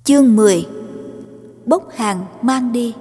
Chương 10. Bốc hàng mang đi.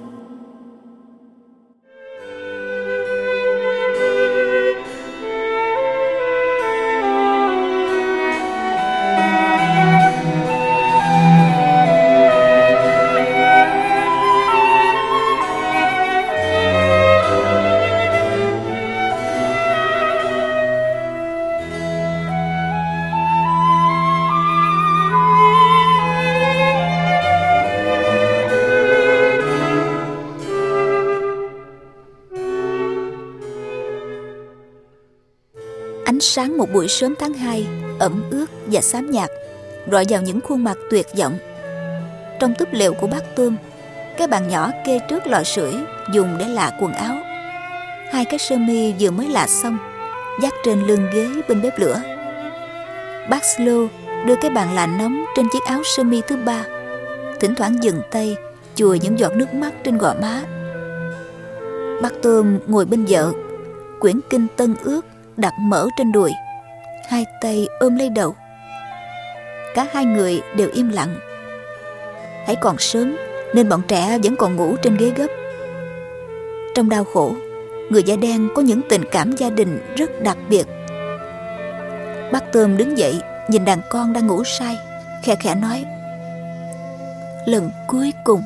Ánh sáng một buổi sớm tháng 2 ẩm ướt và xám nhạt rọi vào những khuôn mặt tuyệt vọng. Trong túp lều của bác Tôm, cái bàn nhỏ kê trước lò sưởi dùng để lạ quần áo. Hai cái sơ mi vừa mới lạ xong vác trên lưng ghế bên bếp lửa. Bác Slow đưa cái bàn lạ nóng trên chiếc áo sơ mi thứ ba, thỉnh thoảng dừng tay chùi những giọt nước mắt trên gò má. Bác Tôm ngồi bên vợ, quyển kinh tân ước đặt mở trên đùi, hai tay ôm lấy đầu. Cả hai người đều im lặng. Hãy còn sớm nên bọn trẻ vẫn còn ngủ trên ghế gấp. Trong đau khổ, người da đen có những tình cảm gia đình rất đặc biệt. Bác Tôm đứng dậy nhìn đàn con đang ngủ say, khẽ khẽ nói: "Lần cuối cùng."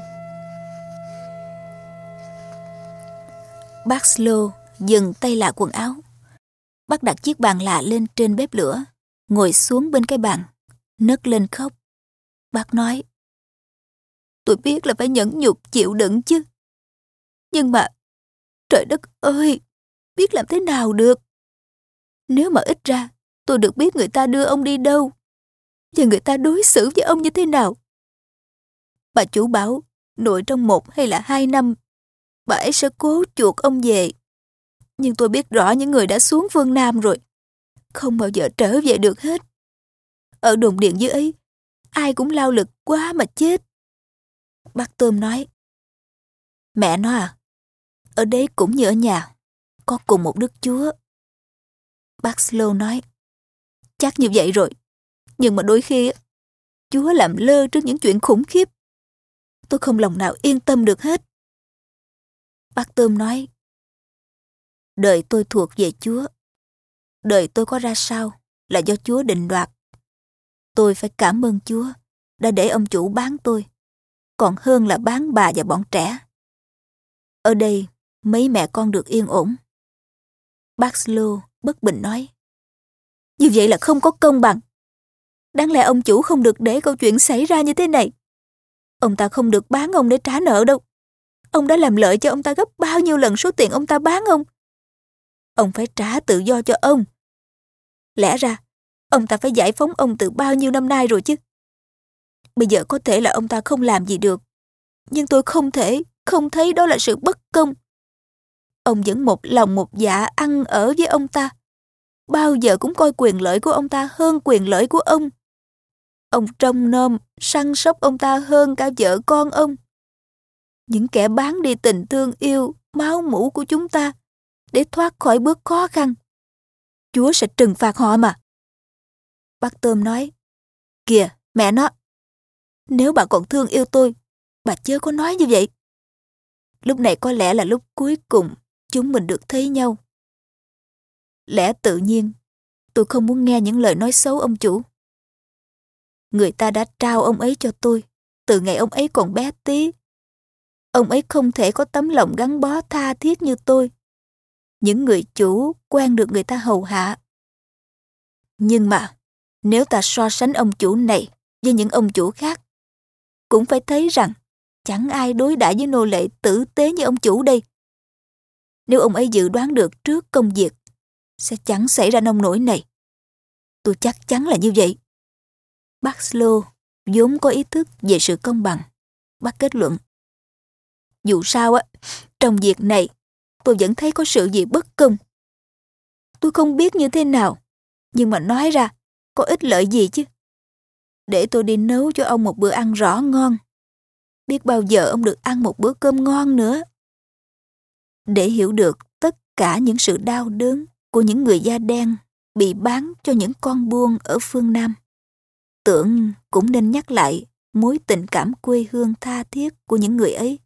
Bác Slow dừng tay lạ quần áo. Bác đặt chiếc bàn lạ lên trên bếp lửa, ngồi xuống bên cái bàn, nấc lên khóc. Bác nói: "Tôi biết là phải nhẫn nhục chịu đựng chứ. Nhưng mà, trời đất ơi, biết làm thế nào được. Nếu mà ít ra, tôi được biết người ta đưa ông đi đâu, và người ta đối xử với ông như thế nào. Bà chủ bảo, nội trong 1 hay là 2 năm, bà ấy sẽ cố chuộc ông về. Nhưng tôi biết rõ những người đã xuống phương Nam rồi, không bao giờ trở về được hết. Ở đồn điện dưới ấy, ai cũng lao lực quá mà chết." Bác Tôm nói: "Mẹ nó à, ở đấy cũng như ở nhà, có cùng một Đức Chúa." Bác Slow nói: "Chắc như vậy rồi, nhưng mà đôi khi Chúa làm lơ trước những chuyện khủng khiếp. Tôi không lòng nào yên tâm được hết." Bác Tôm nói: "Đời tôi thuộc về Chúa. Đời tôi có ra sao là do Chúa định đoạt. Tôi phải cảm ơn Chúa đã để ông chủ bán tôi, còn hơn là bán bà và bọn trẻ. Ở đây mấy mẹ con được yên ổn." Bác Slow bất bình nói: "Như vậy là không có công bằng. Đáng lẽ ông chủ không được để câu chuyện xảy ra như thế này. Ông ta không được bán ông để trả nợ đâu. Ông đã làm lợi cho ông ta gấp bao nhiêu lần số tiền ông ta bán ông. Ông phải trả tự do cho ông. Lẽ ra, ông ta phải giải phóng ông từ bao nhiêu năm nay rồi chứ. Bây giờ có thể là ông ta không làm gì được, nhưng tôi không thấy đó là sự bất công. Ông vẫn một lòng một dạ ăn ở với ông ta, bao giờ cũng coi quyền lợi của ông ta hơn quyền lợi của ông. Ông trông nom, săn sóc ông ta hơn cả vợ con ông. Những kẻ bán đi tình thương yêu, máu mủ của chúng ta để thoát khỏi bước khó khăn, Chúa sẽ trừng phạt họ mà." Bác Tôm nói: "Kìa, mẹ nó, nếu bà còn thương yêu tôi, bà chớ có nói như vậy. Lúc này có lẽ là lúc cuối cùng chúng mình được thấy nhau. Lẽ tự nhiên, tôi không muốn nghe những lời nói xấu ông chủ. Người ta đã trao ông ấy cho tôi từ ngày ông ấy còn bé tí. Ông ấy không thể có tấm lòng gắn bó tha thiết như tôi. Những người chủ quen được người ta hầu hạ. Nhưng mà, nếu ta so sánh ông chủ này với những ông chủ khác, cũng phải thấy rằng chẳng ai đối đãi với nô lệ tử tế như ông chủ đây. Nếu ông ấy dự đoán được trước công việc, sẽ chẳng xảy ra nông nỗi này. Tôi chắc chắn là như vậy." Bác Slow vốn có ý thức về sự công bằng. Bác kết luận: "Dù sao á, trong việc này, tôi vẫn thấy có sự gì bất công. Tôi không biết như thế nào, nhưng mà nói ra, có ích lợi gì chứ. Để tôi đi nấu cho ông một bữa ăn rõ ngon. Biết bao giờ ông được ăn một bữa cơm ngon nữa." Để hiểu được tất cả những sự đau đớn của những người da đen bị bán cho những con buôn ở phương Nam, Tưởng cũng nên nhắc lại mối tình cảm quê hương tha thiết của những người ấy.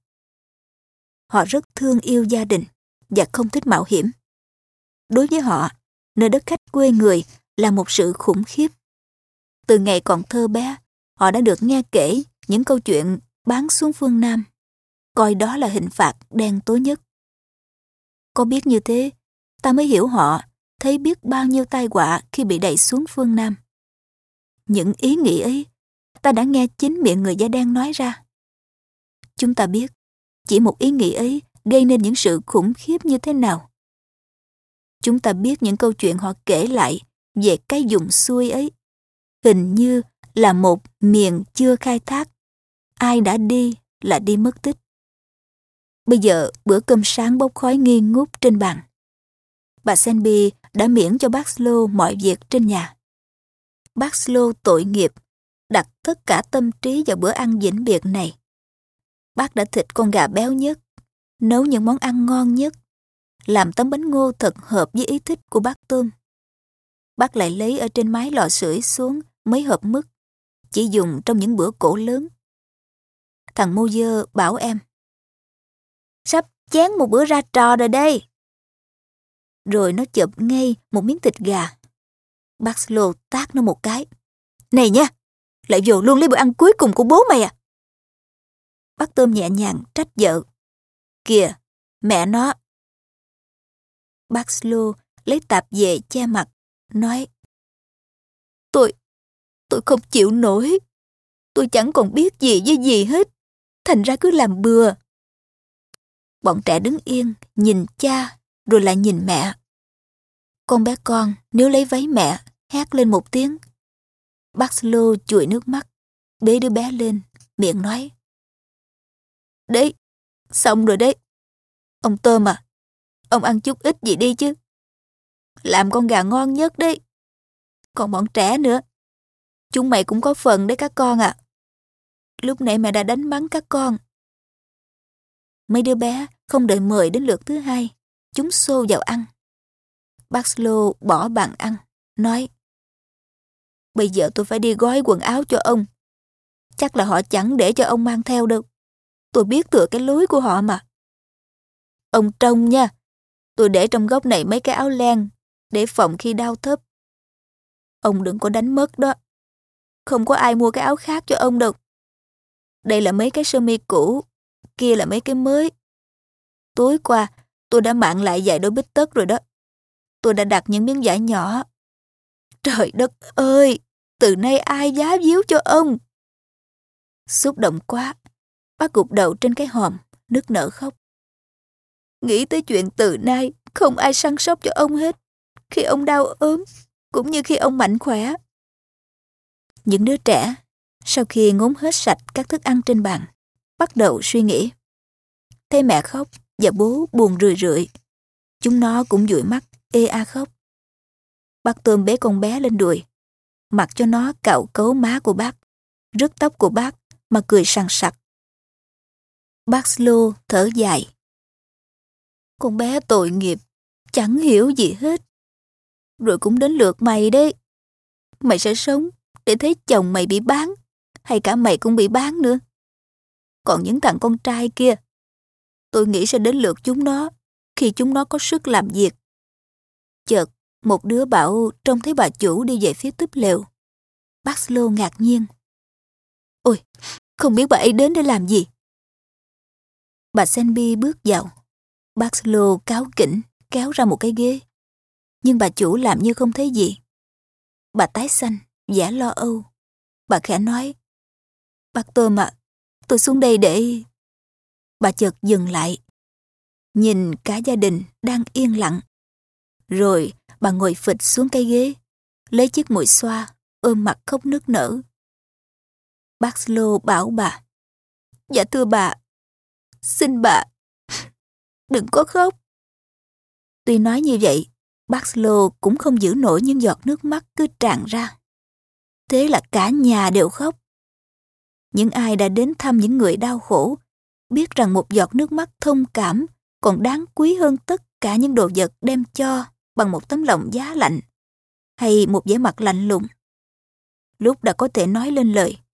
Họ rất thương yêu gia đình và không thích mạo hiểm. Đối với họ, nơi đất khách quê người là một sự khủng khiếp. Từ ngày còn thơ bé, họ đã được nghe kể những câu chuyện bán xuống phương Nam, coi đó là hình phạt đen tối nhất. Có biết như thế, ta mới hiểu họ thấy biết bao nhiêu tai họa khi bị đẩy xuống phương Nam. Những ý nghĩ ấy, ta đã nghe chính miệng người da đen nói ra. Chúng ta biết, chỉ một ý nghĩ ấy gây nên những sự khủng khiếp như thế nào. Chúng ta biết những câu chuyện họ kể lại về cái vùng xuôi ấy, hình như là một miền chưa khai thác. Ai đã đi là đi mất tích. Bây giờ bữa cơm sáng bốc khói nghi ngút trên bàn. Bà Selby đã miễn cho bác Slow mọi việc trên nhà. Bác Slow tội nghiệp, đặt tất cả tâm trí vào bữa ăn vĩnh biệt này. Bác đã thịt con gà béo nhất, nấu những món ăn ngon nhất, làm tấm bánh ngô thật hợp với ý thích của bác Tôm. Bác lại lấy ở trên mái lò sưởi xuống mấy hộp mứt, chỉ dùng trong những bữa cỗ lớn. Thằng Moses bảo em: "Sắp chén một bữa ra trò rồi đây." Rồi nó chụp ngay một miếng thịt gà. Bác Slow tát nó một cái: "Này nha, lại vô luôn lấy bữa ăn cuối cùng của bố mày à?" Bác Tôm nhẹ nhàng trách vợ: "Kìa, mẹ nó." Bác Slow lấy tạp về che mặt, nói: Tôi không chịu nổi. Tôi chẳng còn biết gì với gì hết, thành ra cứ làm bừa." Bọn trẻ đứng yên, nhìn cha, rồi lại nhìn mẹ. Con bé con nếu lấy váy mẹ, hét lên một tiếng. Bác Slow chùi nước mắt, bế đứa bé lên, miệng nói: "Đấy, xong rồi đấy. Ông Tôm à, ông ăn chút ít gì đi chứ. Làm con gà ngon nhất đấy. Còn bọn trẻ nữa, chúng mày cũng có phần đấy các con ạ. Lúc nãy mẹ đã đánh mắng các con." Mấy đứa bé không đợi mời đến lượt thứ hai, chúng xô vào ăn. Bác Slow bỏ bàn ăn, nói: "Bây giờ tôi phải đi gói quần áo cho ông. Chắc là họ chẳng để cho ông mang theo đâu. Tôi biết thừa cái lối của họ mà. Ông trông nha, tôi để trong góc này mấy cái áo len để phòng khi đau thấp. Ông đừng có đánh mất đó. Không có ai mua cái áo khác cho ông đâu. Đây là mấy cái sơ mi cũ, kia là mấy cái mới. Tối qua tôi đã mạn lại vài đôi bít tất rồi đó. Tôi đã đặt những miếng vải nhỏ. Trời đất ơi, từ nay ai giá víu cho ông?" Xúc động quá, bác gục đầu trên cái hòm, nức nở khóc. Nghĩ tới chuyện từ nay không ai săn sóc cho ông hết, khi ông đau ốm, cũng như khi ông mạnh khỏe. Những đứa trẻ, sau khi ngốn hết sạch các thức ăn trên bàn, bắt đầu suy nghĩ. Thấy mẹ khóc và bố buồn rười rượi, chúng nó cũng dụi mắt, ê a khóc. Bác Tôm bế con bé lên đùi, mặc cho nó cạo cấu má của bác, rứt tóc của bác mà cười sằng sặc. Bác Slow thở dài: "Con bé tội nghiệp, chẳng hiểu gì hết. Rồi cũng đến lượt mày đấy. Mày sẽ sống để thấy chồng mày bị bán, hay cả mày cũng bị bán nữa. Còn những thằng con trai kia, tôi nghĩ sẽ đến lượt chúng nó khi chúng nó có sức làm việc." Chợt một đứa bảo trông thấy bà chủ đi về phía túp lều. Bác Slow ngạc nhiên: "Ôi, không biết bà ấy đến để làm gì?" Bà Selby bước vào. Bác Slow cáu kỉnh kéo ra một cái ghế, nhưng bà chủ làm như không thấy gì. Bà tái xanh, vẻ lo âu. Bà khẽ nói: "Bác Tôm ạ, tôi xuống đây để..." Bà chợt dừng lại, nhìn cả gia đình đang yên lặng. Rồi bà ngồi phịch xuống cái ghế, lấy chiếc muội xoa, ôm mặt khóc nức nở. Bác Slow bảo bà: "Dạ thưa bà, xin bà, đừng có khóc." Tuy nói như vậy, bác Slow cũng không giữ nổi những giọt nước mắt cứ tràn ra. Thế là cả nhà đều khóc. Những ai đã đến thăm những người đau khổ biết rằng một giọt nước mắt thông cảm còn đáng quý hơn tất cả những đồ vật đem cho bằng một tấm lòng giá lạnh hay một vẻ mặt lạnh lùng. Lúc đã có thể nói lên lời,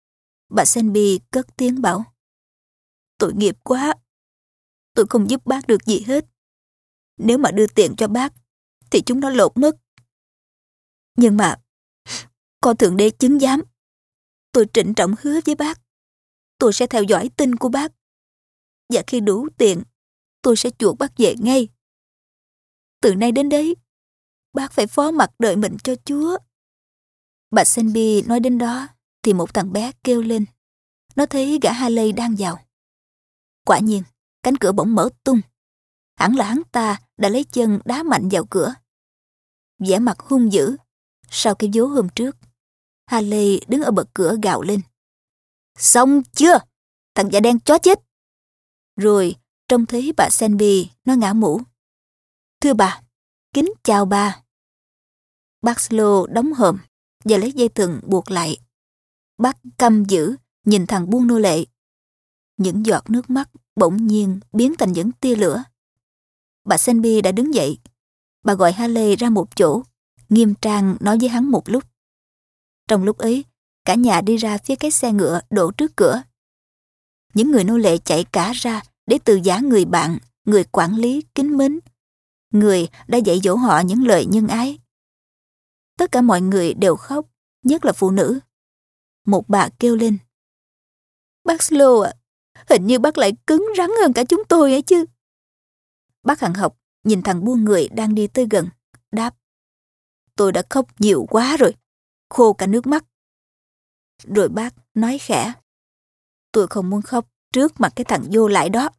Bà Selby cất tiếng bảo. Tội nghiệp quá. Tôi không giúp bác được gì hết. Nếu mà đưa tiền cho bác, thì chúng nó lột mất. Nhưng mà, có Thượng Đế chứng giám, tôi trịnh trọng hứa với bác, tôi sẽ theo dõi tin của bác. Và khi đủ tiền, tôi sẽ chuộc bác về ngay. Từ nay đến đấy, bác phải phó mặc đợi mình cho Chúa. Bà Selby nói đến đó, thì một thằng bé kêu lên. Nó thấy gã Haley đang vào. Quả nhiên, cánh cửa bỗng mở tung. Hẳn là hắn ta đã lấy chân đá mạnh vào cửa. Vẻ mặt hung dữ. Sau cái vố hôm trước, Haley đứng ở bậc cửa gào lên. Xong chưa? Thằng da đen chó chết. Rồi trông thấy bà Selby, nó ngả mũ. Thưa bà, kính chào bà. Bác Slow đóng hòm và lấy dây thừng buộc lại. Bác căm dữ nhìn thằng buôn nô lệ. Những giọt nước mắt bỗng nhiên biến thành những tia lửa. Bà Selby đã đứng dậy. Bà gọi Haley ra một chỗ, nghiêm trang nói với hắn một lúc. Trong lúc ấy, cả nhà đi ra phía cái xe ngựa đổ trước cửa. Những người nô lệ chạy cả ra để từ giã người bạn, người quản lý kính mến, người đã dạy dỗ họ những lời nhân ái. Tất cả mọi người đều khóc, nhất là phụ nữ. Một bà kêu lên. Bác Slow ạ, hình như bác lại cứng rắn hơn cả chúng tôi ấy chứ. Bác Hằng Học nhìn thằng buôn người đang đi tới gần, đáp. Tôi đã khóc nhiều quá rồi, khô cả nước mắt. Rồi bác nói khẽ. Tôi không muốn khóc trước mặt cái thằng vô lại đó.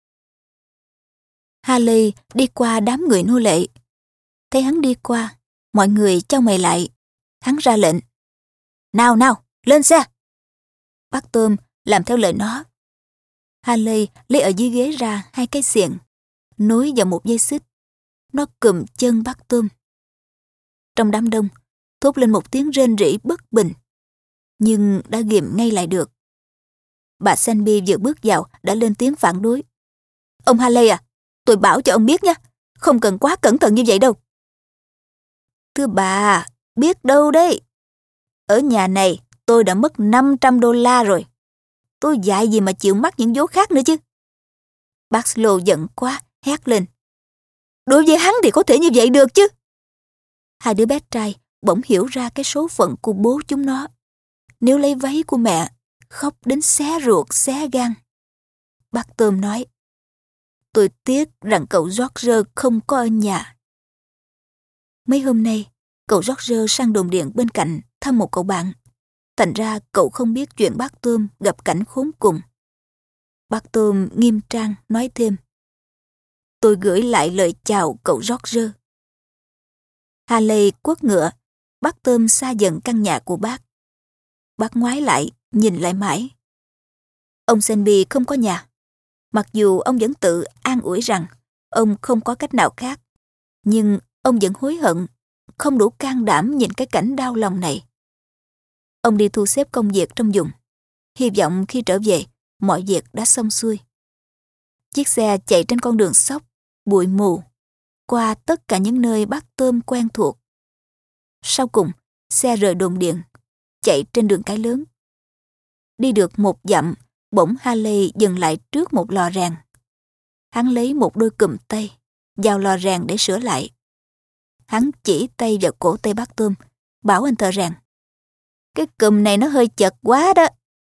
Haley đi qua đám người nô lệ. Thấy hắn đi qua, mọi người chau mày lại. Hắn ra lệnh. Nào nào, lên xe. Bác Tôm làm theo lời nó. Haley lấy ở dưới ghế ra 2 cái xiềng, nối vào một dây xích. Nó cùm chân bác Tôm. Trong đám đông, thốt lên một tiếng rên rỉ bất bình, nhưng đã ghìm ngay lại được. Bà Selby vừa bước vào đã lên tiếng phản đối. Ông Haley à, tôi bảo cho ông biết nha, không cần quá cẩn thận như vậy đâu. Thưa bà, biết đâu đấy. Ở nhà này tôi đã mất $500 rồi. Tôi dại gì mà chịu mắc những vố khác nữa chứ. Bác Slow giận quá, hét lên. Đối với hắn thì có thể như vậy được chứ. 2 đứa bé trai bỗng hiểu ra cái số phận của bố chúng nó. Nếu lấy váy của mẹ, khóc đến xé ruột, xé gan. Bác Tôm nói. Tôi tiếc rằng cậu George không có ở nhà. Mấy hôm nay, cậu George sang đồn điện bên cạnh thăm một cậu bạn. Thành ra cậu không biết chuyện bác Tôm gặp cảnh khốn cùng. Bác Tôm nghiêm trang nói thêm. Tôi gửi lại lời chào cậu George. Haley quất ngựa, bác Tôm xa dần căn nhà của bác. Bác ngoái lại, nhìn lại mãi. Ông Selby không có nhà. Mặc dù ông vẫn tự an ủi rằng ông không có cách nào khác, nhưng ông vẫn hối hận, không đủ can đảm nhìn cái cảnh đau lòng này. Ông đi thu xếp công việc trong vùng, hy vọng khi trở về, mọi việc đã xong xuôi. Chiếc xe chạy trên con đường xóc, bụi mù, qua tất cả những nơi bác Tôm quen thuộc. Sau cùng, xe rời đồn điện, chạy trên đường cái lớn. Đi được 1 dặm, bỗng Haley dừng lại trước một lò rèn. Hắn lấy một đôi cùm tay, vào lò rèn để sửa lại. Hắn chỉ tay vào cổ tay bác Tôm, bảo anh thợ rèn. Cái cùm này nó hơi chật quá đó.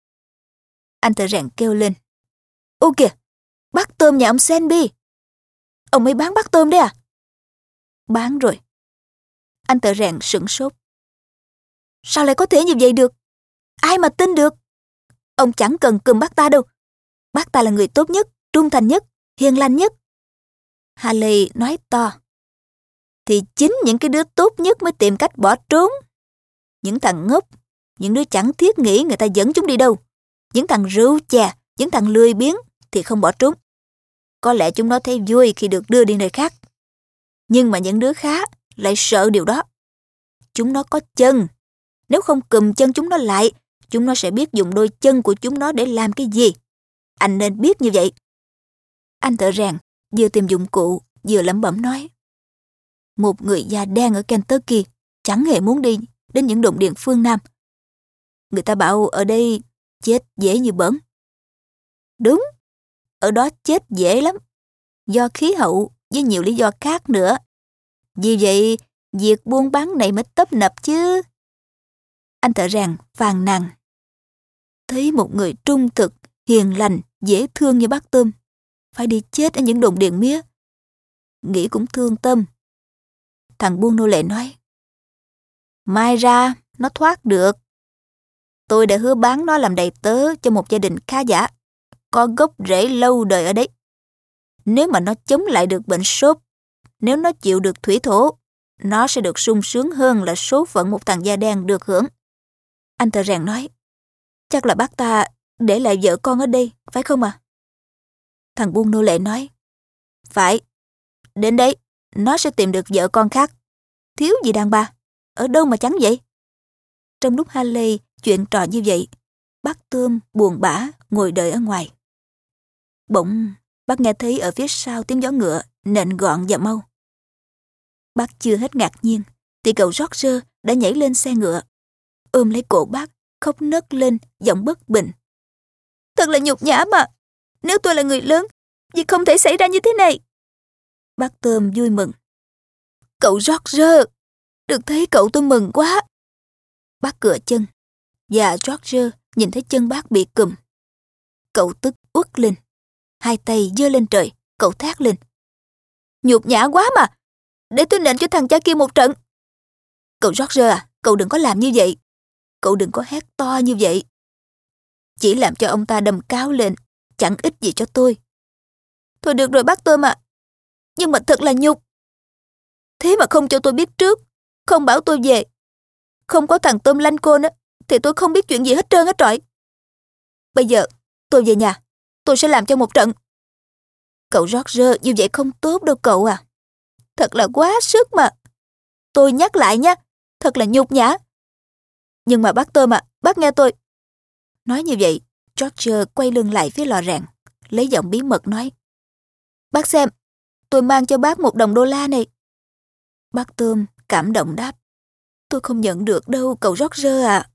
Anh thợ rèn kêu lên. Ô kìa, bác Tôm nhà ông Selby. Ông ấy bán bác Tôm đấy à? Bán rồi. Anh thợ rèn sửng sốt. Sao lại có thể như vậy được? Ai mà tin được? Ông chẳng cần cùm bác ta đâu. Bác ta là người tốt nhất, trung thành nhất, hiền lành nhất. Haley nói to. Thì chính những cái đứa tốt nhất mới tìm cách bỏ trốn. Những thằng ngốc, những đứa chẳng thiết nghĩ người ta dẫn chúng đi đâu. Những thằng rượu chè, những thằng lười biếng thì không bỏ trốn. Có lẽ chúng nó thấy vui khi được đưa đi nơi khác. Nhưng mà những đứa khác lại sợ điều đó. Chúng nó có chân. Nếu không cùm chân chúng nó lại, chúng nó sẽ biết dùng đôi chân của chúng nó để làm cái gì. Anh nên biết như vậy. Anh thợ rèn vừa tìm dụng cụ, vừa lẩm bẩm nói. Một người da đen ở Kentucky chẳng hề muốn đi đến những đồn điện phương Nam. Người ta bảo ở đây chết dễ như bỡn. Đúng, ở đó chết dễ lắm, do khí hậu với nhiều lý do khác nữa. Vì vậy, việc buôn bán này mới tấp nập chứ. Anh thợ rèn phàn nàn. Thấy một người trung thực, hiền lành, dễ thương như bác Tôm phải đi chết ở những đồn điền mía, nghĩ cũng thương tâm. Thằng buôn nô lệ nói, mai ra nó thoát được. Tôi đã hứa bán nó làm đầy tớ cho một gia đình khá giả, có gốc rễ lâu đời ở đấy. Nếu mà nó chống lại được bệnh sốt, nếu nó chịu được thủy thổ, nó sẽ được sung sướng hơn là số phận một thằng da đen được hưởng. Anh thợ rèn nói, chắc là bác ta để lại vợ con ở đây, phải không à? Thằng buôn nô lệ nói, phải, đến đấy, nó sẽ tìm được vợ con khác. Thiếu gì đàn bà, ở đâu mà chẳng vậy? Trong lúc Haley chuyện trò như vậy, bác Tôm buồn bã ngồi đợi ở ngoài. Bỗng, bác nghe thấy ở phía sau tiếng gió ngựa nện gọn và mau. Bác chưa hết ngạc nhiên, thì cậu George đã nhảy lên xe ngựa, ôm lấy cổ bác, khóc nấc lên, giọng bất bình. Thật là nhục nhã mà, nếu tôi là người lớn, việc không thể xảy ra như thế này. Bác Tôm vui mừng. Cậu George, được thấy cậu tôi mừng quá. Bác cựa chân, và George nhìn thấy chân bác bị cùm. Cậu tức uất lên, hai tay giơ lên trời, cậu thét lên. Nhục nhã quá mà, để tôi nện cho thằng cha kia một trận. Cậu George à, cậu đừng có làm như vậy. Cậu đừng có hét to như vậy. Chỉ làm cho ông ta đầm cáo lên, chẳng ích gì cho tôi. Thôi được rồi bác Tôm ạ. Nhưng mà thật là nhục. Thế mà không cho tôi biết trước, không bảo tôi về. Không có thằng Tôm lanh côn á, thì tôi không biết chuyện gì hết trơn hết trọi. Bây giờ, tôi về nhà, tôi sẽ làm cho một trận. Cậu George, như vậy không tốt đâu cậu à. Thật là quá sức mà. Tôi nhắc lại nha, thật là nhục nhã. Nhưng mà bác Tôm ạ, bác nghe tôi. Nói như vậy, George quay lưng lại phía lò rèn, lấy giọng bí mật nói. Bác xem, tôi mang cho bác $1 này. Bác Tôm cảm động đáp. Tôi không nhận được đâu cậu George à.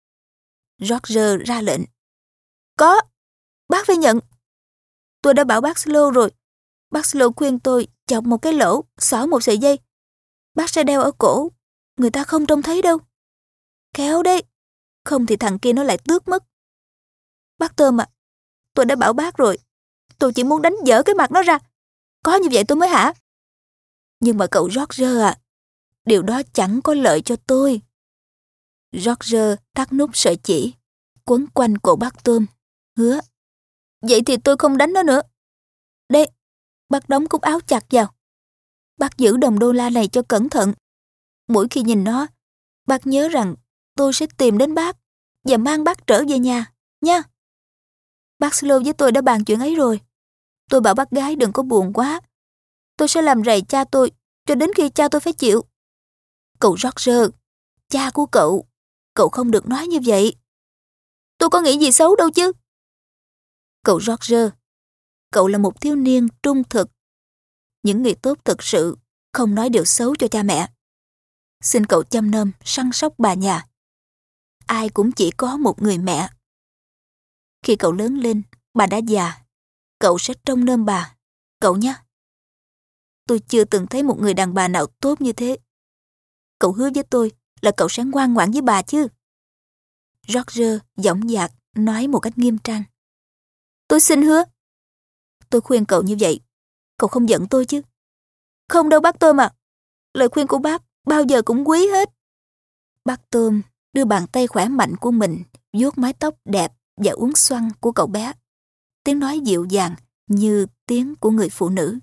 George ra lệnh. Có, bác phải nhận. Tôi đã bảo bác Slow rồi. Bác Slow khuyên tôi chọc một cái lỗ, xỏ một sợi dây. Bác sẽ đeo ở cổ, người ta không trông thấy đâu. Khéo đấy, không thì thằng kia nó lại tước mất. Bác Tôm à, tôi đã bảo bác rồi. Tôi chỉ muốn đánh dở cái mặt nó ra. Có như vậy tôi mới hả? Nhưng mà cậu George à, điều đó chẳng có lợi cho tôi. George thắt nút sợi chỉ, quấn quanh cổ bác Tôm, hứa. Vậy thì tôi không đánh nó nữa. Đây, bác đóng cúc áo chặt vào. Bác giữ $1 này cho cẩn thận. Mỗi khi nhìn nó, bác nhớ rằng tôi sẽ tìm đến bác và mang bác trở về nhà, nha. Bác Slow với tôi đã bàn chuyện ấy rồi. Tôi bảo bác gái đừng có buồn quá. Tôi sẽ làm rầy cha tôi cho đến khi cha tôi phải chịu. Cậu George, cha của cậu không được nói như vậy. Tôi có nghĩ gì xấu đâu chứ. Cậu George, cậu là một thiếu niên trung thực. Những người tốt thực sự không nói điều xấu cho cha mẹ. Xin cậu chăm nom, săn sóc bà nhà. Ai cũng chỉ có một người mẹ. Khi cậu lớn lên, bà đã già. Cậu sẽ trông nom bà, cậu nhé. Tôi chưa từng thấy một người đàn bà nào tốt như thế. Cậu hứa với tôi là cậu sẽ ngoan ngoãn với bà chứ. George dõng dạc nói một cách nghiêm trang. Tôi xin hứa. Tôi khuyên cậu như vậy, cậu không giận tôi chứ? Không đâu bác Tôm à. Lời khuyên của bác bao giờ cũng quý hết. Bác Tôm đưa bàn tay khỏe mạnh của mình vuốt mái tóc đẹp và uốn xoăn của cậu bé. Tiếng nói dịu dàng như tiếng của người phụ nữ.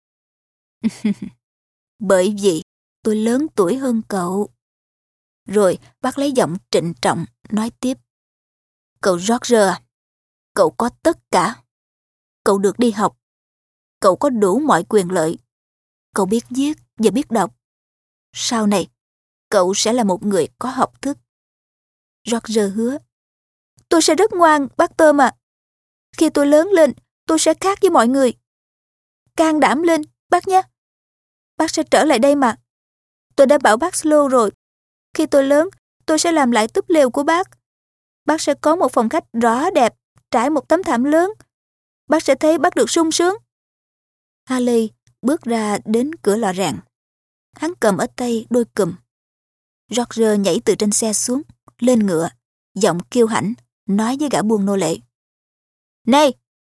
Bởi vì tôi lớn tuổi hơn cậu. Rồi bác lấy giọng trịnh trọng nói tiếp. Cậu George à, cậu có tất cả. Cậu được đi học. Cậu có đủ mọi quyền lợi. Cậu biết viết và biết đọc. Sau này, cậu sẽ là một người có học thức. George hứa. Tôi sẽ rất ngoan, bác Tôm à. Khi tôi lớn lên, tôi sẽ khác với mọi người. Can đảm lên, bác nhé. Bác sẽ trở lại đây mà. Tôi đã bảo bác Slow rồi. Khi tôi lớn, tôi sẽ làm lại túp lều của bác. bác sẽ có một phòng khách rõ đẹp, trải một tấm thảm lớn. Bác sẽ thấy bác được sung sướng. Harley bước ra đến cửa lò rèn. Hắn cầm ở tay đôi cùm. Roger nhảy từ trên xe xuống, lên ngựa, giọng kiêu hãnh, nói với gã buôn nô lệ. Này,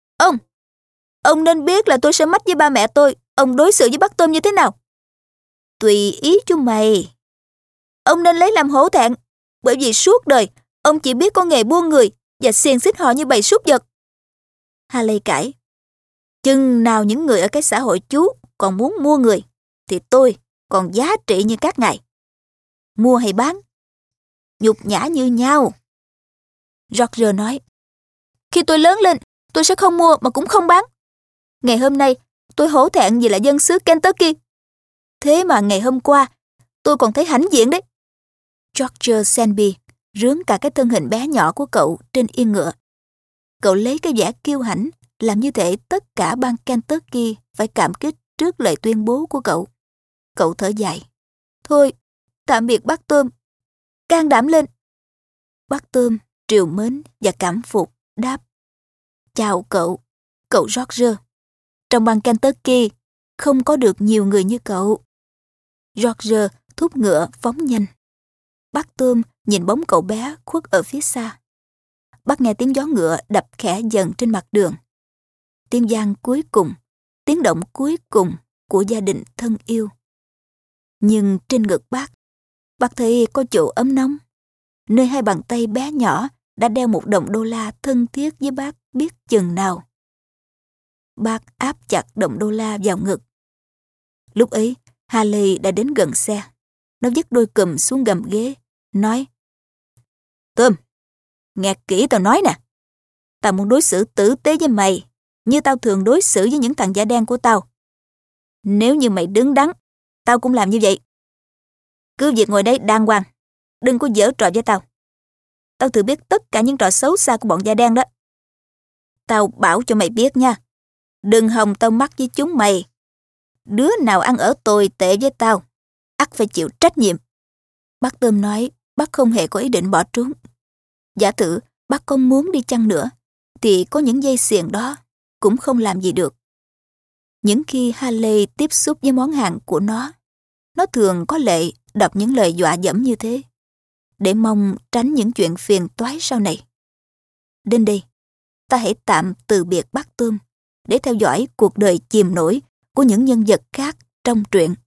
ông nên biết là tôi sẽ mách với ba mẹ tôi, ông đối xử với bác Tôm như thế nào. Tùy ý chú mày. Ông nên lấy làm hổ thẹn, bởi vì suốt đời ông chỉ biết có nghề buôn người và xiềng xích họ như bầy súc vật. Harley cãi. Chừng nào những người ở cái xã hội chú còn muốn mua người, thì tôi còn giá trị như các ngài. Mua hay bán, nhục nhã như nhau. Roger nói. Khi tôi lớn lên, tôi sẽ không mua mà cũng không bán. Ngày hôm nay, tôi hổ thẹn vì là dân xứ Kentucky. Thế mà ngày hôm qua, tôi còn thấy hãnh diện đấy. George Shelby rướn cả cái thân hình bé nhỏ của cậu trên yên ngựa. Cậu lấy cái vẻ kiêu hãnh, làm như thể tất cả bang Kentucky phải cảm kích trước lời tuyên bố của cậu. Cậu thở dài. Thôi, tạm biệt bác Tôm. Can đảm lên. Bác Tôm trìu mến và cảm phục đáp. Chào cậu Roger. Trong bang Kentucky không có được nhiều người như cậu. Roger thúc ngựa phóng nhanh. Bác Tôm nhìn bóng cậu bé khuất ở phía xa. Bác nghe tiếng gió ngựa đập khẽ dần trên mặt đường. Tiếng vang cuối cùng, tiếng động cuối cùng của gia đình thân yêu. Nhưng trên ngực bác thấy có chỗ ấm nóng, nơi hai bàn tay bé nhỏ đã đeo một đồng đô la thân thiết với bác biết chừng nào. Bác áp chặt đồng đô la vào ngực. Lúc ấy, Harley đã đến gần xe. Nó vứt đôi cùm xuống gầm ghế, nói. Tôm, nghe kỹ tao nói nè. Tao muốn đối xử tử tế với mày, như tao thường đối xử với những thằng da đen của tao. Nếu như mày đứng đắn, tao cũng làm như vậy. Cứ việc ngồi đây đàng hoàng, đừng có giở trò với tao. Tao tự biết tất cả những trò xấu xa của bọn da đen đó. Tao bảo cho mày biết nha, đừng hòng tao mắc với chúng mày. Đứa nào ăn ở tồi tệ với tao, ắt phải chịu trách nhiệm. Bác Tôm nói bác không hề có ý định bỏ trốn. Giả thử bác có muốn đi chăng nữa, thì có những dây xiềng đó cũng không làm gì được. Những khi Harley tiếp xúc với món hàng của nó thường có lệ đọc những lời dọa dẫm như thế, để mong tránh những chuyện phiền toái sau này. Đến đây, ta hãy tạm từ biệt bác Tôm để theo dõi cuộc đời chìm nổi của những nhân vật khác trong truyện.